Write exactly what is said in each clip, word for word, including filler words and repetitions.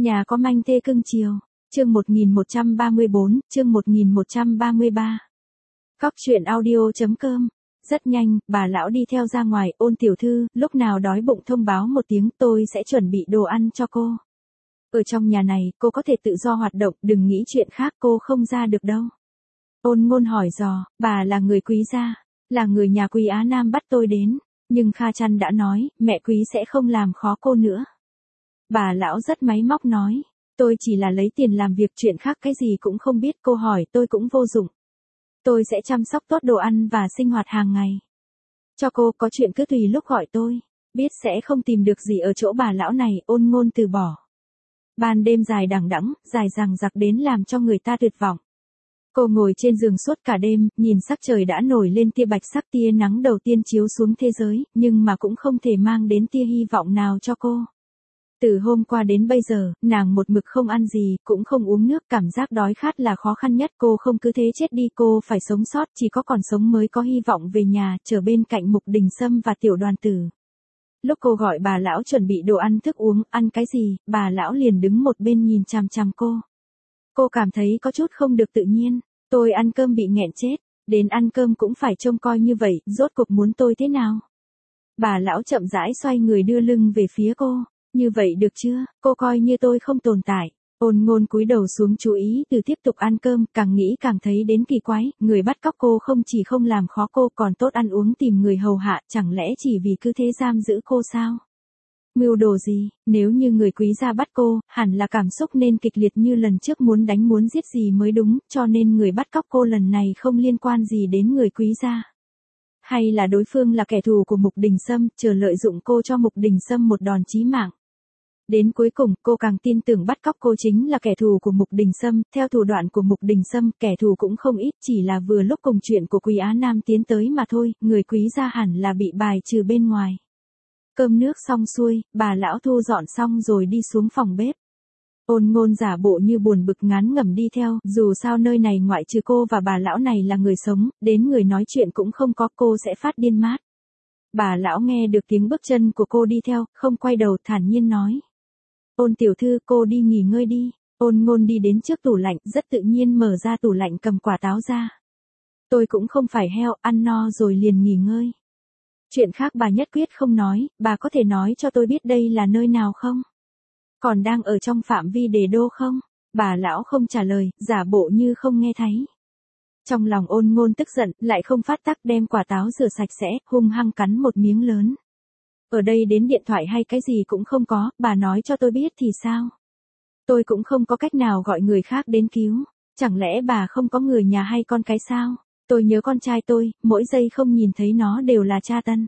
Nhà có manh thê cưng chiều. Chương một nghìn một trăm ba mươi bốn, chương một nghìn một trăm ba mươi ba. Cóc truyện audio chấm com. Rất nhanh, bà lão đi theo ra ngoài. Ôn tiểu thư, lúc nào đói bụng thông báo một tiếng, tôi sẽ chuẩn bị đồ ăn cho cô. Ở trong nhà này, cô có thể tự do hoạt động, đừng nghĩ chuyện khác, cô không ra được đâu. Ôn Ngôn hỏi dò, bà là người Quý gia, là người nhà Quý Á Nam bắt tôi đến, nhưng Kha Chăn đã nói, mẹ Quý sẽ không làm khó cô nữa. Bà lão rất máy móc nói, tôi chỉ là lấy tiền làm việc, chuyện khác cái gì cũng không biết, cô hỏi tôi cũng vô dụng. Tôi sẽ chăm sóc tốt đồ ăn và sinh hoạt hàng ngày. Cho cô, có chuyện cứ tùy lúc gọi tôi, biết sẽ không tìm được gì ở chỗ bà lão này. Ôn Ngôn từ bỏ. Ban đêm dài đằng đẵng, dài dằng dặc đến làm cho người ta tuyệt vọng. Cô ngồi trên giường suốt cả đêm, nhìn sắc trời đã nổi lên tia bạch sắc, tia nắng đầu tiên chiếu xuống thế giới, nhưng mà cũng không thể mang đến tia hy vọng nào cho cô. Từ hôm qua đến bây giờ, nàng một mực không ăn gì, cũng không uống nước, cảm giác đói khát là khó khăn nhất. Cô không cứ thế chết đi, cô phải sống sót, chỉ có còn sống mới có hy vọng về nhà, trở bên cạnh Mục Đình Sâm và Tiểu Đoàn Tử. Lúc cô gọi bà lão chuẩn bị đồ ăn thức uống, ăn cái gì, bà lão liền đứng một bên nhìn chằm chằm cô. Cô cảm thấy có chút không được tự nhiên, tôi ăn cơm bị nghẹn chết, đến ăn cơm cũng phải trông coi như vậy, rốt cuộc muốn tôi thế nào? Bà lão chậm rãi xoay người đưa lưng về phía cô, như vậy được chưa, cô coi như tôi không tồn tại. Ôn Ngôn cúi đầu xuống chú ý từ tiếp tục ăn cơm, càng nghĩ càng thấy đến kỳ quái, người bắt cóc cô không chỉ không làm khó cô còn tốt ăn uống tìm người hầu hạ, chẳng lẽ chỉ vì cứ thế giam giữ cô sao? Mưu đồ gì, nếu như người Quý gia bắt cô, hẳn là cảm xúc nên kịch liệt như lần trước muốn đánh muốn giết gì mới đúng, cho nên người bắt cóc cô lần này không liên quan gì đến người Quý gia. Hay là đối phương là kẻ thù của Mục Đình Sâm, chờ lợi dụng cô cho Mục Đình Sâm một đòn chí mạng. Đến cuối cùng, cô càng tin tưởng bắt cóc cô chính là kẻ thù của Mục Đình Sâm, theo thủ đoạn của Mục Đình Sâm, kẻ thù cũng không ít, chỉ là vừa lúc cùng chuyện của Quý Á Nam tiến tới mà thôi, người Quý gia hẳn là bị bài trừ bên ngoài. Cơm nước xong xuôi, bà lão thu dọn xong rồi đi xuống phòng bếp. Ôn Ngôn giả bộ như buồn bực ngán ngẩm đi theo, dù sao nơi này ngoại trừ cô và bà lão này là người sống, đến người nói chuyện cũng không có, cô sẽ phát điên mát. Bà lão nghe được tiếng bước chân của cô đi theo, không quay đầu, thản nhiên nói. Ôn tiểu thư, cô đi nghỉ ngơi đi. Ôn Ngôn đi đến trước tủ lạnh, rất tự nhiên mở ra tủ lạnh cầm quả táo ra. Tôi cũng không phải heo, ăn no rồi liền nghỉ ngơi. Chuyện khác bà nhất quyết không nói, bà có thể nói cho tôi biết đây là nơi nào không? Còn đang ở trong phạm vi đề đô không? Bà lão không trả lời, giả bộ như không nghe thấy. Trong lòng Ôn Ngôn tức giận, lại không phát tắc, đem quả táo rửa sạch sẽ, hung hăng cắn một miếng lớn. Ở đây đến điện thoại hay cái gì cũng không có, bà nói cho tôi biết thì sao? Tôi cũng không có cách nào gọi người khác đến cứu, chẳng lẽ bà không có người nhà hay con cái sao? Tôi nhớ con trai tôi, mỗi giây không nhìn thấy nó đều là tra tấn.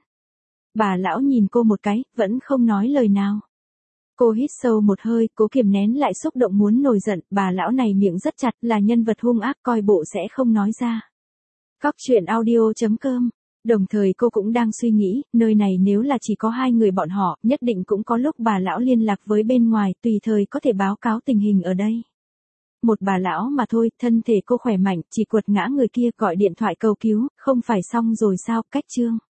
Bà lão nhìn cô một cái, vẫn không nói lời nào. Cô hít sâu một hơi, cố kiềm nén lại xúc động muốn nổi giận, bà lão này miệng rất chặt, là nhân vật hung ác, coi bộ sẽ không nói ra. Cóc truyện audio chấm com. Đồng thời cô cũng đang suy nghĩ, nơi này nếu là chỉ có hai người bọn họ, nhất định cũng có lúc bà lão liên lạc với bên ngoài, tùy thời có thể báo cáo tình hình ở đây. Một bà lão mà thôi, thân thể cô khỏe mạnh, chỉ quật ngã người kia, gọi điện thoại cầu cứu, không phải xong rồi sao, cách chương.